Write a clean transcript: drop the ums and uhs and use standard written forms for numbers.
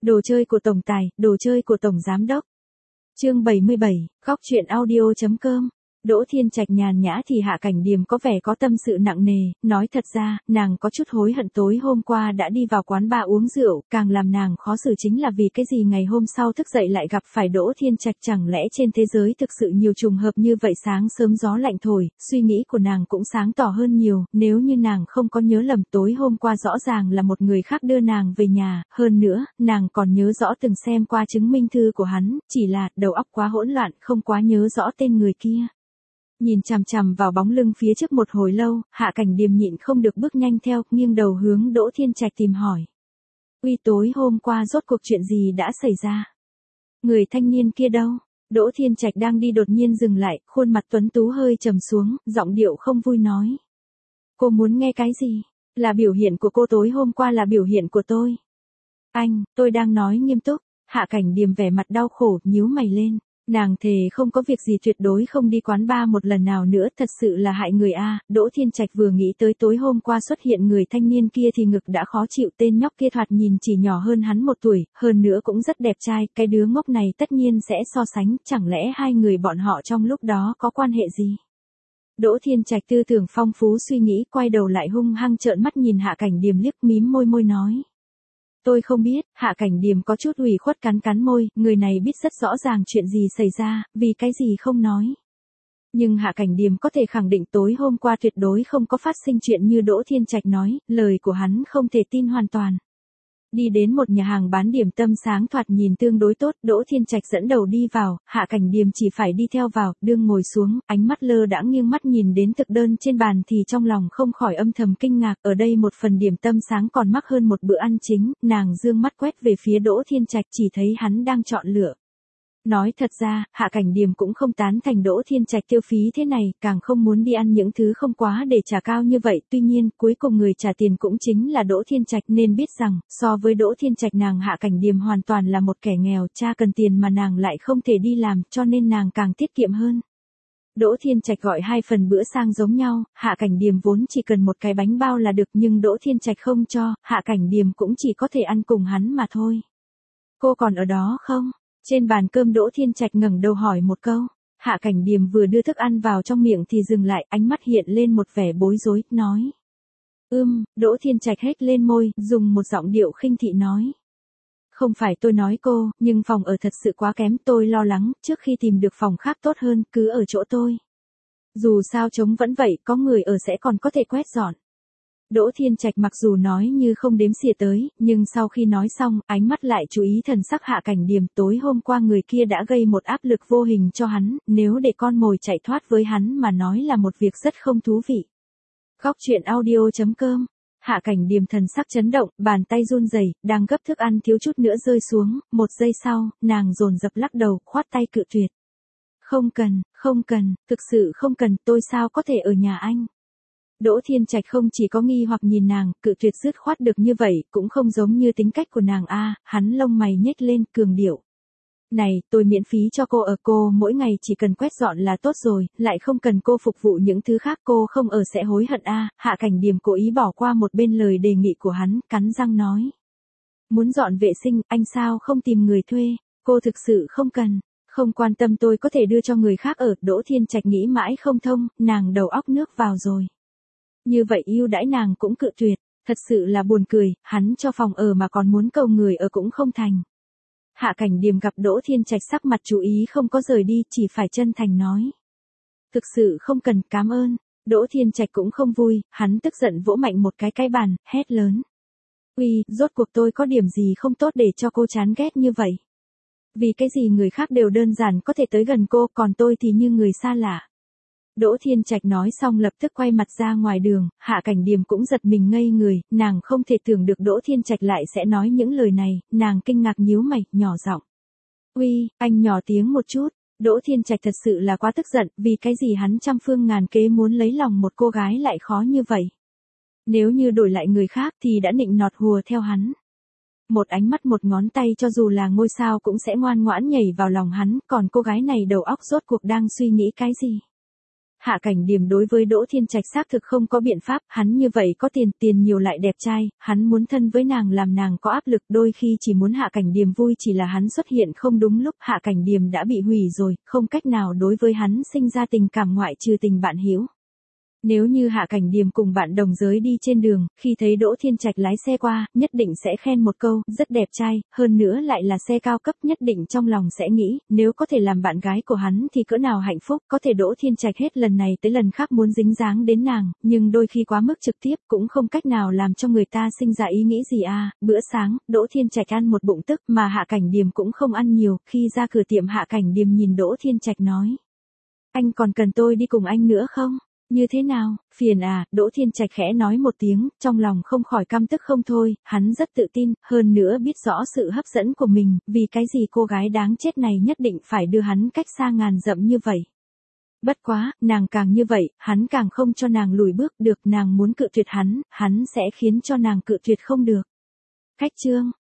Đồ chơi của tổng tài, đồ chơi của tổng giám đốc. Chương 77, góc truyện audio.com. Đỗ Thiên Trạch nhàn nhã thì Hạ Cảnh Điềm có vẻ có tâm sự nặng nề, nói thật ra, nàng có chút hối hận tối hôm qua đã đi vào quán bar uống rượu, càng làm nàng khó xử chính là vì cái gì ngày hôm sau thức dậy lại gặp phải Đỗ Thiên Trạch, chẳng lẽ trên thế giới thực sự nhiều trùng hợp như vậy. Sáng sớm gió lạnh thổi, suy nghĩ của nàng cũng sáng tỏ hơn nhiều, nếu như nàng không có nhớ lầm tối hôm qua rõ ràng là một người khác đưa nàng về nhà, hơn nữa, nàng còn nhớ rõ từng xem qua chứng minh thư của hắn, chỉ là đầu óc quá hỗn loạn, không quá nhớ rõ tên người kia. Nhìn chằm chằm vào bóng lưng phía trước một hồi lâu, Hạ Cảnh Điềm nhịn không được bước nhanh theo, nghiêng đầu hướng Đỗ Thiên Trạch tìm hỏi. Uy, tối hôm qua rốt cuộc chuyện gì đã xảy ra? Người thanh niên kia đâu? Đỗ Thiên Trạch đang đi đột nhiên dừng lại, khuôn mặt tuấn tú hơi trầm xuống, giọng điệu không vui nói. Cô muốn nghe cái gì? Là biểu hiện của cô tối hôm qua là biểu hiện của tôi. Anh, tôi đang nói nghiêm túc. Hạ Cảnh Điềm vẻ mặt đau khổ, nhíu mày lên. Nàng thề không có việc gì tuyệt đối không đi quán bar một lần nào nữa, thật sự là hại người a. Đỗ Thiên Trạch vừa nghĩ tới tối hôm qua xuất hiện người thanh niên kia thì ngực đã khó chịu, tên nhóc kia thoạt nhìn chỉ nhỏ hơn hắn 1 tuổi, hơn nữa cũng rất đẹp trai, cái đứa ngốc này tất nhiên sẽ so sánh, chẳng lẽ hai người bọn họ trong lúc đó có quan hệ gì? Đỗ Thiên Trạch tư tưởng phong phú suy nghĩ, quay đầu lại hung hăng trợn mắt nhìn Hạ Cảnh Điềm liếc, mím môi nói. Tôi không biết. Hạ Cảnh Điềm có chút ủy khuất cắn môi, người này biết rất rõ ràng chuyện gì xảy ra, vì cái gì không nói. Nhưng Hạ Cảnh Điềm có thể khẳng định tối hôm qua tuyệt đối không có phát sinh chuyện như Đỗ Thiên Trạch nói, lời của hắn không thể tin hoàn toàn. Đi đến một nhà hàng bán điểm tâm sáng thoạt nhìn tương đối tốt, Đỗ Thiên Trạch dẫn đầu đi vào, Hạ Cảnh Điềm chỉ phải đi theo vào, đương ngồi xuống, ánh mắt lơ đãng nghiêng mắt nhìn đến thực đơn trên bàn thì trong lòng không khỏi âm thầm kinh ngạc, ở đây một phần điểm tâm sáng còn mắc hơn một bữa ăn chính, nàng dương mắt quét về phía Đỗ Thiên Trạch chỉ thấy hắn đang chọn lựa. Nói thật ra, Hạ Cảnh Điềm cũng không tán thành Đỗ Thiên Trạch tiêu phí thế này, càng không muốn đi ăn những thứ không quá để trả cao như vậy, tuy nhiên, cuối cùng người trả tiền cũng chính là Đỗ Thiên Trạch, nên biết rằng, so với Đỗ Thiên Trạch nàng Hạ Cảnh Điềm hoàn toàn là một kẻ nghèo, cha cần tiền mà nàng lại không thể đi làm, cho nên nàng càng tiết kiệm hơn. Đỗ Thiên Trạch gọi 2 phần bữa sang giống nhau, Hạ Cảnh Điềm vốn chỉ cần một cái bánh bao là được, nhưng Đỗ Thiên Trạch không cho, Hạ Cảnh Điềm cũng chỉ có thể ăn cùng hắn mà thôi. Cô còn ở đó không? Trên bàn cơm Đỗ Thiên Trạch ngẩng đầu hỏi một câu. Hạ Cảnh Điềm vừa đưa thức ăn vào trong miệng thì dừng lại, ánh mắt hiện lên một vẻ bối rối, nói. Đỗ Thiên Trạch hét lên môi, dùng một giọng điệu khinh thị nói. Không phải tôi nói cô, nhưng phòng ở thật sự quá kém, tôi lo lắng, trước khi tìm được phòng khác tốt hơn, cứ ở chỗ tôi. Dù sao trống vẫn vậy, có người ở sẽ còn có thể quét dọn. Đỗ Thiên Trạch mặc dù nói như không đếm xỉa tới, nhưng sau khi nói xong, ánh mắt lại chú ý thần sắc Hạ Cảnh Điềm, tối hôm qua người kia đã gây một áp lực vô hình cho hắn, nếu để con mồi chạy thoát với hắn mà nói là một việc rất không thú vị. Góc truyện audio.com. Hạ Cảnh Điềm thần sắc chấn động, bàn tay run rẩy, đang gấp thức ăn thiếu chút nữa rơi xuống, 1 giây sau, nàng dồn dập lắc đầu, khoát tay cự tuyệt. Không cần, thực sự không cần, tôi sao có thể ở nhà anh. Đỗ Thiên Trạch không chỉ có nghi hoặc nhìn nàng, cự tuyệt dứt khoát được như vậy, cũng không giống như tính cách của nàng a. Hắn lông mày nhếch lên, cường điệu. Này, tôi miễn phí cho cô ở, cô mỗi ngày chỉ cần quét dọn là tốt rồi, lại không cần cô phục vụ những thứ khác, cô không ở sẽ hối hận a. Hạ Cảnh Điềm cố ý bỏ qua một bên lời đề nghị của hắn, cắn răng nói. Muốn dọn vệ sinh, anh sao không tìm người thuê, cô thực sự không cần. Không quan tâm tôi có thể đưa cho người khác ở. Đỗ Thiên Trạch nghĩ mãi không thông, nàng đầu óc nước vào rồi. Như vậy ưu đãi nàng cũng cự tuyệt, thật sự là buồn cười, hắn cho phòng ở mà còn muốn cầu người ở cũng không thành. Hạ Cảnh Điềm gặp Đỗ Thiên Trạch sắc mặt chú ý không có rời đi, chỉ phải chân thành nói. Thực sự không cần, cảm ơn. Đỗ Thiên Trạch cũng không vui, hắn tức giận vỗ mạnh một cái bàn, hét lớn. Uy, rốt cuộc tôi có điểm gì không tốt để cho cô chán ghét như vậy? Vì cái gì người khác đều đơn giản có thể tới gần cô, còn tôi thì như người xa lạ. Đỗ Thiên Trạch nói xong lập tức quay mặt ra ngoài đường, Hạ Cảnh Điềm cũng giật mình ngây người, nàng không thể tưởng được Đỗ Thiên Trạch lại sẽ nói những lời này, nàng kinh ngạc nhíu mày, nhỏ giọng. Uy, anh nhỏ tiếng một chút. Đỗ Thiên Trạch thật sự là quá tức giận, vì cái gì hắn trăm phương ngàn kế muốn lấy lòng một cô gái lại khó như vậy. Nếu như đổi lại người khác thì đã nịnh nọt hùa theo hắn. Một ánh mắt một ngón tay cho dù là ngôi sao cũng sẽ ngoan ngoãn nhảy vào lòng hắn, còn cô gái này đầu óc rốt cuộc đang suy nghĩ cái gì? Hạ Cảnh Điềm đối với Đỗ Thiên Trạch xác thực không có biện pháp, hắn như vậy có tiền nhiều lại đẹp trai, hắn muốn thân với nàng làm nàng có áp lực, đôi khi chỉ muốn Hạ Cảnh Điềm vui, chỉ là hắn xuất hiện không đúng lúc, Hạ Cảnh Điềm đã bị hủy rồi, không cách nào đối với hắn sinh ra tình cảm ngoại trừ tình bạn hữu. Nếu như Hạ Cảnh Điềm cùng bạn đồng giới đi trên đường, khi thấy Đỗ Thiên Trạch lái xe qua, nhất định sẽ khen một câu, rất đẹp trai, hơn nữa lại là xe cao cấp, nhất định trong lòng sẽ nghĩ, nếu có thể làm bạn gái của hắn thì cỡ nào hạnh phúc, có thể Đỗ Thiên Trạch hết lần này tới lần khác muốn dính dáng đến nàng, nhưng đôi khi quá mức trực tiếp cũng không cách nào làm cho người ta sinh ra ý nghĩ gì à. Bữa sáng, Đỗ Thiên Trạch ăn một bụng tức mà Hạ Cảnh Điềm cũng không ăn nhiều, khi ra cửa tiệm Hạ Cảnh Điềm nhìn Đỗ Thiên Trạch nói. Anh còn cần tôi đi cùng anh nữa không? Như thế nào, phiền à, Đỗ Thiên Trạch khẽ nói một tiếng, trong lòng không khỏi căm tức không thôi, hắn rất tự tin, hơn nữa biết rõ sự hấp dẫn của mình, vì cái gì cô gái đáng chết này nhất định phải đưa hắn cách xa ngàn dặm như vậy. Bất quá, nàng càng như vậy, hắn càng không cho nàng lùi bước được, nàng muốn cự tuyệt hắn sẽ khiến cho nàng cự tuyệt không được. Khách trương.